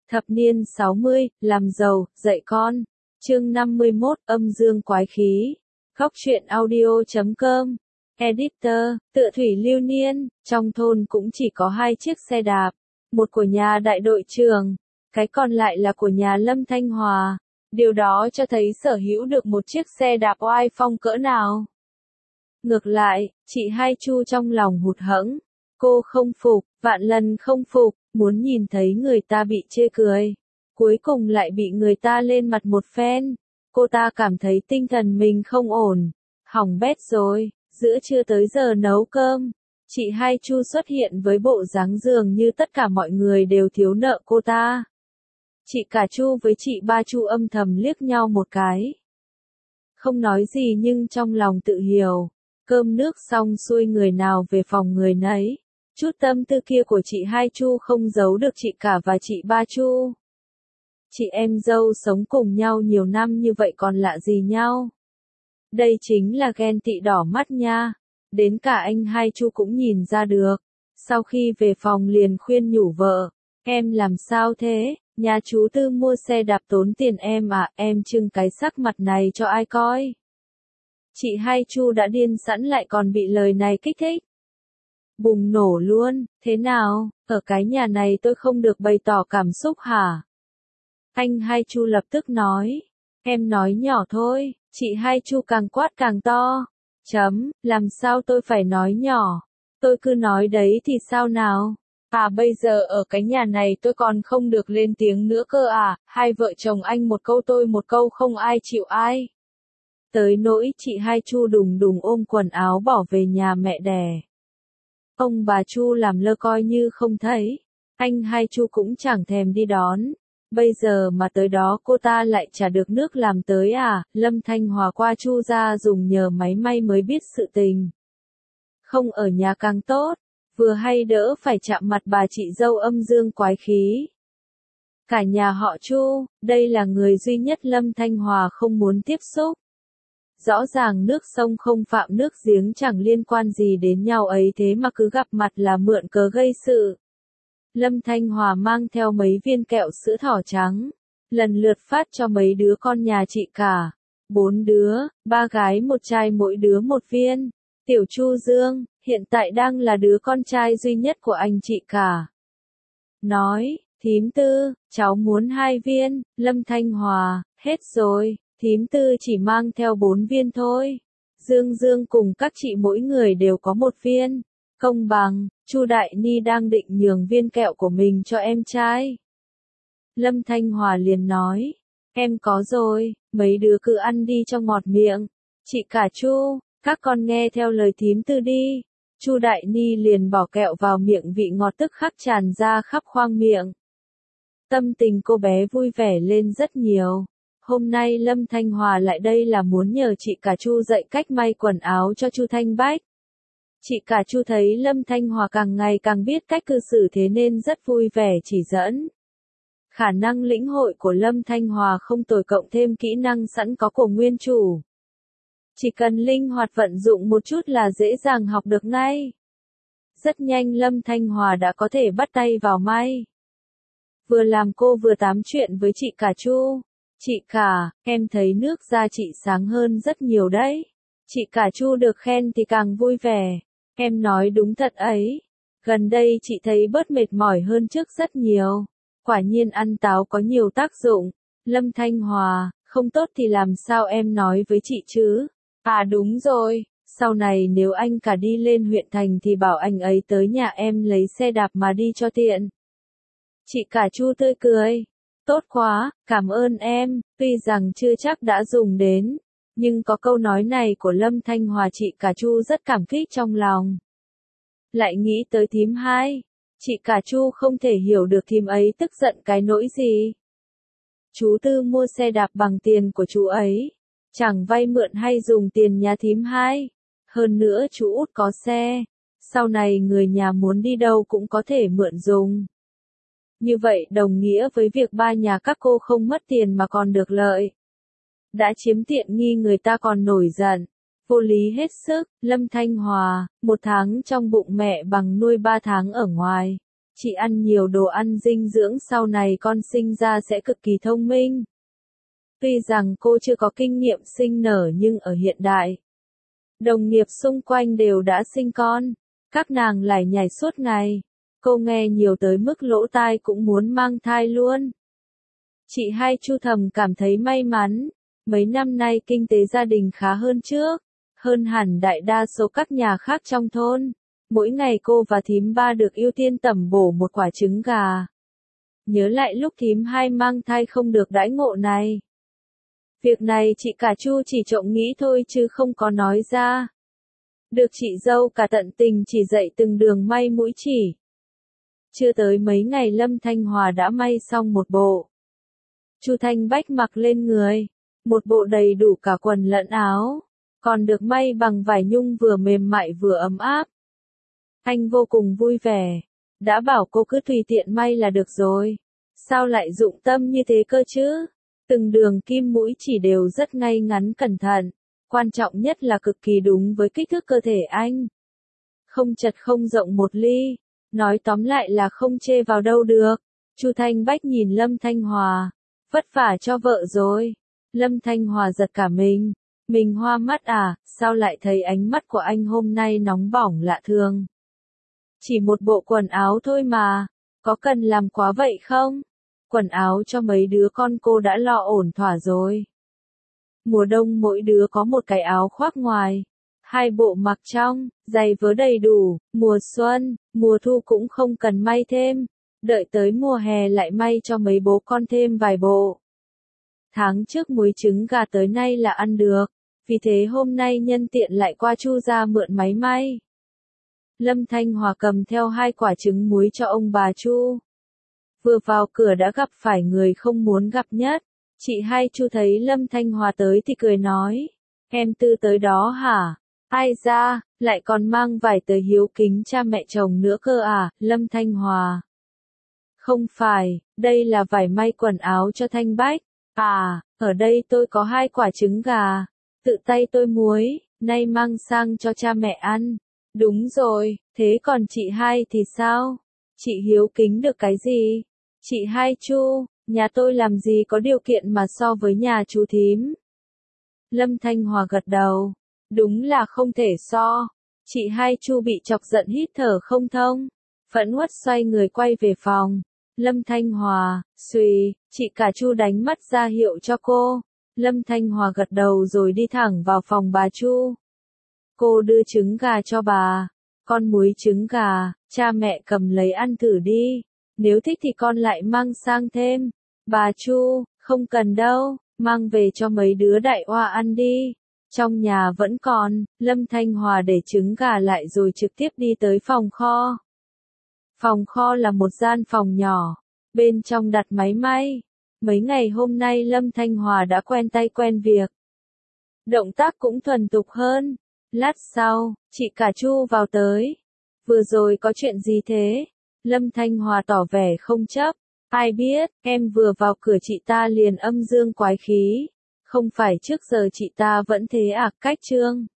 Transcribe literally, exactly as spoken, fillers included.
Thập niên sáu mươi, làm giàu, dạy con. Chương năm mươi mốt, âm dương quái khí. Góc truyện audio chấm com. Editor, Tựa Thủy Lưu Niên. Trong thôn cũng chỉ có hai chiếc xe đạp. Một của nhà đại đội trưởng, cái còn lại là của nhà Lâm Thanh Hòa. Điều đó cho thấy sở hữu được một chiếc xe đạp oai phong cỡ nào. Ngược lại, chị Hai Chu trong lòng hụt hẫng. Cô không phục, vạn lần không phục, muốn nhìn thấy người ta bị chê cười. Cuối cùng lại bị người ta lên mặt một phen. Cô ta cảm thấy tinh thần mình không ổn. Hỏng bét rồi, giữa trưa tới giờ nấu cơm. Chị Hai Chu xuất hiện với bộ dáng dường như tất cả mọi người đều thiếu nợ cô ta. Chị cả Chu với chị ba Chu âm thầm liếc nhau một cái. Không nói gì nhưng trong lòng tự hiểu. Cơm nước xong xuôi người nào về phòng người nấy. Chút tâm tư kia của chị Hai Chu không giấu được chị cả và chị ba Chu. Chị em dâu sống cùng nhau nhiều năm như vậy còn lạ gì nhau. Đây chính là ghen tị đỏ mắt nha. Đến cả anh Hai Chu cũng nhìn ra được. Sau khi về phòng liền khuyên nhủ vợ. Em làm sao thế? Nhà chú Tư mua xe đạp tốn tiền em à, em trưng cái sắc mặt này cho ai coi? Chị Hai Chu đã điên sẵn lại còn bị lời này kích thích. Bùng nổ luôn, thế nào, ở cái nhà này tôi không được bày tỏ cảm xúc hả? Anh Hai Chu lập tức nói, em nói nhỏ thôi, chị Hai Chu càng quát càng to. Chấm, làm sao tôi phải nói nhỏ? Tôi cứ nói đấy thì sao nào? À bây giờ ở cái nhà này tôi còn không được lên tiếng nữa cơ à, hai vợ chồng anh một câu tôi một câu không ai chịu ai. Tới nỗi chị Hai Chu đùng đùng ôm quần áo bỏ về nhà mẹ đẻ. Ông bà Chu làm lơ coi như không thấy. Anh Hai Chu cũng chẳng thèm đi đón. Bây giờ mà tới đó cô ta lại chả được nước làm tới à, Lâm Thanh Hòa qua Chu ra dùng nhờ máy may mới biết sự tình. Không ở nhà càng tốt, vừa hay đỡ phải chạm mặt bà chị dâu âm dương quái khí. Cả nhà họ Chu, đây là người duy nhất Lâm Thanh Hòa không muốn tiếp xúc. Rõ ràng nước sông không phạm nước giếng chẳng liên quan gì đến nhau ấy thế mà cứ gặp mặt là mượn cớ gây sự. Lâm Thanh Hòa mang theo mấy viên kẹo sữa thỏ trắng, lần lượt phát cho mấy đứa con nhà chị cả. Bốn đứa, ba gái một trai mỗi đứa một viên. Tiểu Chu Dương, hiện tại đang là đứa con trai duy nhất của anh chị cả. Nói, thím Tư, cháu muốn hai viên, Lâm Thanh Hòa, hết rồi. Thím Tư chỉ mang theo bốn viên thôi. Dương Dương cùng các chị mỗi người đều có một viên. Công bằng, Chu Đại Ni đang định nhường viên kẹo của mình cho em trai. Lâm Thanh Hòa liền nói, em có rồi, mấy đứa cứ ăn đi cho ngọt miệng. Chị cả Chu, các con nghe theo lời thím Tư đi. Chu Đại Ni liền bỏ kẹo vào miệng, vị ngọt tức khắc tràn ra khắp khoang miệng. Tâm tình cô bé vui vẻ lên rất nhiều. Hôm nay Lâm Thanh Hòa lại đây là muốn nhờ chị cả Chu dạy cách may quần áo cho Chu Thanh Bách. Chị cả Chu thấy Lâm Thanh Hòa càng ngày càng biết cách cư xử thế nên rất vui vẻ chỉ dẫn. Khả năng lĩnh hội của Lâm Thanh Hòa không tồi cộng thêm kỹ năng sẵn có của nguyên chủ. Chỉ cần linh hoạt vận dụng một chút là dễ dàng học được ngay. Rất nhanh Lâm Thanh Hòa đã có thể bắt tay vào may. Vừa làm cô vừa tám chuyện với chị cả Chu. Chị cả, em thấy nước da chị sáng hơn rất nhiều đấy. Chị cả Chu được khen thì càng vui vẻ. Em nói đúng thật ấy. Gần đây chị thấy bớt mệt mỏi hơn trước rất nhiều. Quả nhiên ăn táo có nhiều tác dụng. Lâm Thanh Hòa, không tốt thì làm sao em nói với chị chứ? À đúng rồi, sau này nếu anh cả đi lên huyện thành thì bảo anh ấy tới nhà em lấy xe đạp mà đi cho tiện. Chị cả Chu tươi cười. Tốt quá, cảm ơn em, tuy rằng chưa chắc đã dùng đến, nhưng có câu nói này của Lâm Thanh Hòa chị cả Chu rất cảm kích trong lòng. Lại nghĩ tới thím Hai, chị cả Chu không thể hiểu được thím ấy tức giận cái nỗi gì. Chú Tư mua xe đạp bằng tiền của chú ấy, chẳng vay mượn hay dùng tiền nhà thím Hai. Hơn nữa chú Út có xe, sau này người nhà muốn đi đâu cũng có thể mượn dùng. Như vậy đồng nghĩa với việc ba nhà các cô không mất tiền mà còn được lợi. Đã chiếm tiện nghi người ta còn nổi giận. Vô lý hết sức, Lâm Thanh Hòa, một tháng trong bụng mẹ bằng nuôi ba tháng ở ngoài. Chị ăn nhiều đồ ăn dinh dưỡng sau này con sinh ra sẽ cực kỳ thông minh. Tuy rằng cô chưa có kinh nghiệm sinh nở nhưng ở hiện đại, đồng nghiệp xung quanh đều đã sinh con, các nàng lải nhải suốt ngày. Cô nghe nhiều tới mức lỗ tai cũng muốn mang thai luôn. Chị hai Chu thầm cảm thấy may mắn, mấy năm nay kinh tế gia đình khá hơn trước, hơn hẳn đại đa số các nhà khác trong thôn. Mỗi ngày cô và thím ba được ưu tiên tẩm bổ một quả trứng gà. Nhớ lại lúc thím hai mang thai không được đãi ngộ này. Việc này chị cả Chu chỉ trộm nghĩ thôi chứ không có nói ra. Được chị dâu cả tận tình chỉ dạy từng đường may mũi chỉ. Chưa tới mấy ngày Lâm Thanh Hòa đã may xong một bộ. Chu Thanh Bách mặc lên người, một bộ đầy đủ cả quần lẫn áo, còn được may bằng vải nhung vừa mềm mại vừa ấm áp. Anh vô cùng vui vẻ, đã bảo cô cứ tùy tiện may là được rồi, sao lại dụng tâm như thế cơ chứ? Từng đường kim mũi chỉ đều rất ngay ngắn cẩn thận, quan trọng nhất là cực kỳ đúng với kích thước cơ thể anh. Không chật không rộng một ly, nói tóm lại là không chê vào đâu được. Chu Thanh Bách nhìn Lâm Thanh Hòa, vất vả cho vợ rồi. Lâm Thanh Hòa giật cả mình, mình hoa mắt à, sao lại thấy ánh mắt của anh hôm nay nóng bỏng lạ thường. Chỉ một bộ quần áo thôi mà, có cần làm quá vậy không? Quần áo cho mấy đứa con cô đã lo ổn thỏa rồi. Mùa đông mỗi đứa có một cái áo khoác ngoài, hai bộ mặc trong, giày vớ đầy đủ, mùa xuân, mùa thu cũng không cần may thêm, đợi tới mùa hè lại may cho mấy bố con thêm vài bộ. Tháng trước muối trứng gà tới nay là ăn được, vì thế hôm nay nhân tiện lại qua Chu gia mượn máy may. Lâm Thanh Hòa cầm theo hai quả trứng muối cho ông bà Chu. Vừa vào cửa đã gặp phải người không muốn gặp nhất. Chị hai Chu thấy Lâm Thanh Hòa tới thì cười nói, em Tư tới đó hả? Ai ra, lại còn mang vải tới hiếu kính cha mẹ chồng nữa cơ à, Lâm Thanh Hòa. Không phải, đây là vải may quần áo cho Thanh Bách. À, ở đây tôi có hai quả trứng gà, tự tay tôi muối, nay mang sang cho cha mẹ ăn. Đúng rồi, thế còn chị hai thì sao? Chị hiếu kính được cái gì? Chị hai Chu, nhà tôi làm gì có điều kiện mà so với nhà chú thím. Lâm Thanh Hòa gật đầu, đúng là không thể so. Chị hai Chu bị chọc giận hít thở không thông, phẫn uất xoay người quay về phòng. Lâm Thanh Hòa, xùy, chị cả Chu đánh mắt ra hiệu cho cô. Lâm Thanh Hòa gật đầu rồi đi thẳng vào phòng bà Chu. Cô đưa trứng gà cho bà. Con muối trứng gà, cha mẹ cầm lấy ăn thử đi. Nếu thích thì con lại mang sang thêm. Bà Chu, không cần đâu, mang về cho mấy đứa đại oa ăn đi. Trong nhà vẫn còn, Lâm Thanh Hòa để trứng gà lại rồi trực tiếp đi tới phòng kho. Phòng kho là một gian phòng nhỏ, bên trong đặt máy may. Mấy ngày hôm nay Lâm Thanh Hòa đã quen tay quen việc. Động tác cũng thuần thục hơn. Lát sau, chị cả Chu vào tới. Vừa rồi có chuyện gì thế? Lâm Thanh Hòa tỏ vẻ không chấp. Ai biết, em vừa vào cửa chị ta liền âm dương quái khí. Không phải trước giờ chị ta vẫn thế à, cách trương.